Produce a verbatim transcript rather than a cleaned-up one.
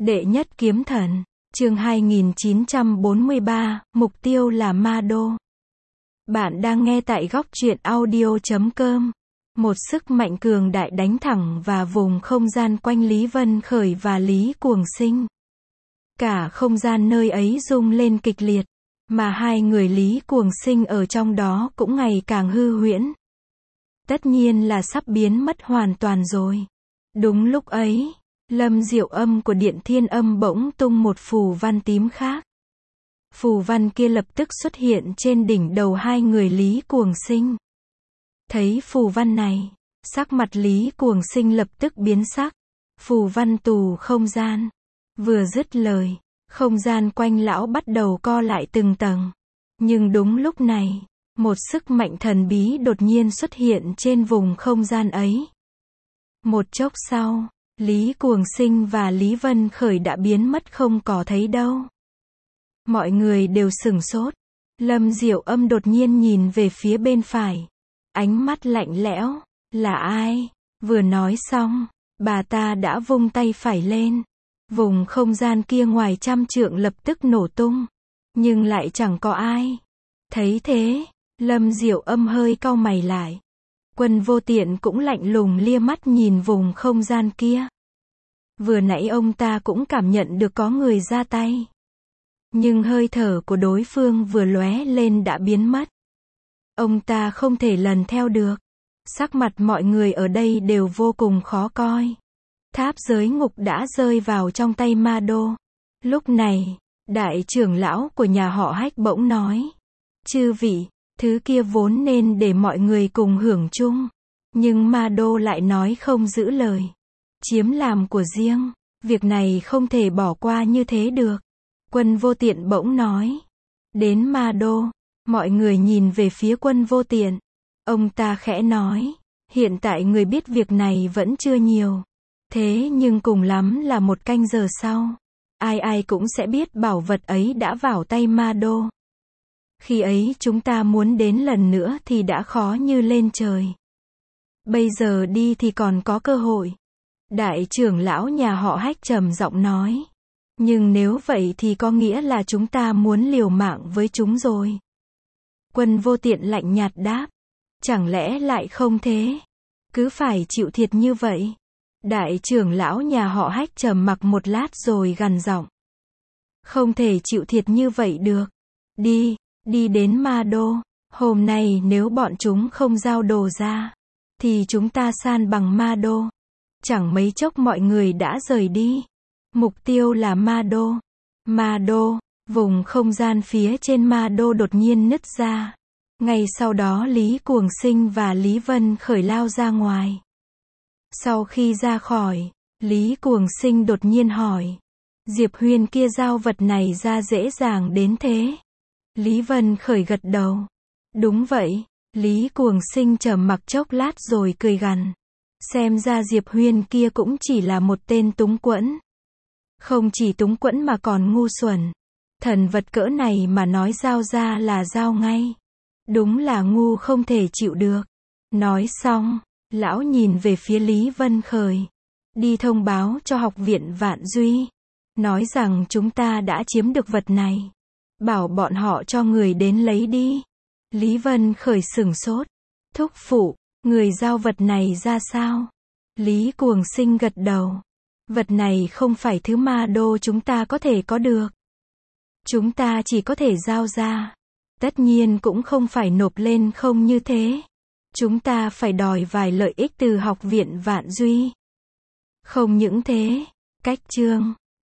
Đệ nhất kiếm thần, chương hai nghìn chín trăm bốn mươi ba, mục tiêu là Ma Đô. Bạn đang nghe tại góc truyện audio chấm com. Một sức mạnh cường đại đánh thẳng vào vùng không gian quanh Lý Vân Khởi và Lý Cuồng Sinh. Cả không gian nơi ấy rung lên kịch liệt, mà hai người Lý Cuồng Sinh ở trong đó cũng ngày càng hư huyễn. Tất nhiên là sắp biến mất hoàn toàn rồi. Đúng lúc ấy, Lâm Diệu Âm của Điện Thiên Âm bỗng tung một phù văn tím khác. Phù văn kia lập tức xuất hiện trên đỉnh đầu hai người Lý Cuồng Sinh. Thấy phù văn này, sắc mặt Lý Cuồng Sinh lập tức biến sắc. Phù văn tù không gian. Vừa dứt lời, không gian quanh lão bắt đầu co lại từng tầng. Nhưng đúng lúc này, một sức mạnh thần bí đột nhiên xuất hiện trên vùng không gian ấy. Một chốc sau, Lý Cuồng Sinh và Lý Vân Khởi đã biến mất không có thấy đâu. Mọi người đều sửng sốt. Lâm Diệu Âm đột nhiên nhìn về phía bên phải. Ánh mắt lạnh lẽo. Là ai? Vừa nói xong, bà ta đã vung tay phải lên. Vùng không gian kia ngoài trăm trượng lập tức nổ tung. Nhưng lại chẳng có ai. Thấy thế, Lâm Diệu Âm hơi cau mày lại. Quân Vô Tiện cũng lạnh lùng lia mắt nhìn vùng không gian kia. Vừa nãy ông ta cũng cảm nhận được có người ra tay. Nhưng hơi thở của đối phương vừa lóe lên đã biến mất. Ông ta không thể lần theo được. Sắc mặt mọi người ở đây đều vô cùng khó coi. Tháp giới ngục đã rơi vào trong tay Ma Đô. Lúc này, đại trưởng lão của nhà họ Hách bỗng nói. Chư vị, thứ kia vốn nên để mọi người cùng hưởng chung. Nhưng Ma Đô lại nói không giữ lời. Chiếm làm của riêng. Việc này không thể bỏ qua như thế được. Quân Vô Tiện bỗng nói. Đến Ma Đô, mọi người nhìn về phía Quân Vô Tiện. Ông ta khẽ nói. Hiện tại người biết việc này vẫn chưa nhiều. Thế nhưng cùng lắm là một canh giờ sau. Ai ai cũng sẽ biết bảo vật ấy đã vào tay Ma Đô. Khi ấy chúng ta muốn đến lần nữa thì đã khó như lên trời. Bây giờ đi thì còn có cơ hội. Đại trưởng lão nhà họ Hách trầm giọng nói. Nhưng nếu vậy thì có nghĩa là chúng ta muốn liều mạng với chúng rồi. Quân Vô Tiện lạnh nhạt đáp. Chẳng lẽ lại không thế? Cứ phải chịu thiệt như vậy. Đại trưởng lão nhà họ Hách trầm mặc một lát rồi gằn giọng. Không thể chịu thiệt như vậy được. Đi, đi đến Ma Đô. Hôm nay nếu bọn chúng không giao đồ ra, thì chúng ta san bằng Ma Đô. Chẳng mấy chốc mọi người đã rời đi. Mục tiêu là Ma Đô. Ma Đô, vùng không gian phía trên Ma Đô đột nhiên nứt ra. Ngay sau đó Lý Cuồng Sinh và Lý Vân Khởi lao ra ngoài. Sau khi ra khỏi, Lý Cuồng Sinh đột nhiên hỏi. Diệp Huyên kia giao vật này ra dễ dàng đến thế? Lý Vân Khởi gật đầu. Đúng vậy. Lý Cuồng Sinh trầm mặc chốc lát rồi cười gằn. Xem ra Diệp Huyên kia cũng chỉ là một tên túng quẫn. Không chỉ túng quẫn mà còn ngu xuẩn. Thần vật cỡ này mà nói giao ra là giao ngay. Đúng là ngu không thể chịu được. Nói xong, lão nhìn về phía Lý Vân Khởi. Đi thông báo cho học viện Vạn Duy. Nói rằng chúng ta đã chiếm được vật này. Bảo bọn họ cho người đến lấy đi. Lý Vân Khởi sửng sốt. Thúc phụ, người giao vật này ra sao? Lý Cuồng Sinh gật đầu. Vật này không phải thứ Ma Đô chúng ta có thể có được. Chúng ta chỉ có thể giao ra. Tất nhiên cũng không phải nộp lên không như thế. Chúng ta phải đòi vài lợi ích từ học viện Vạn Duy. Không những thế, cách chương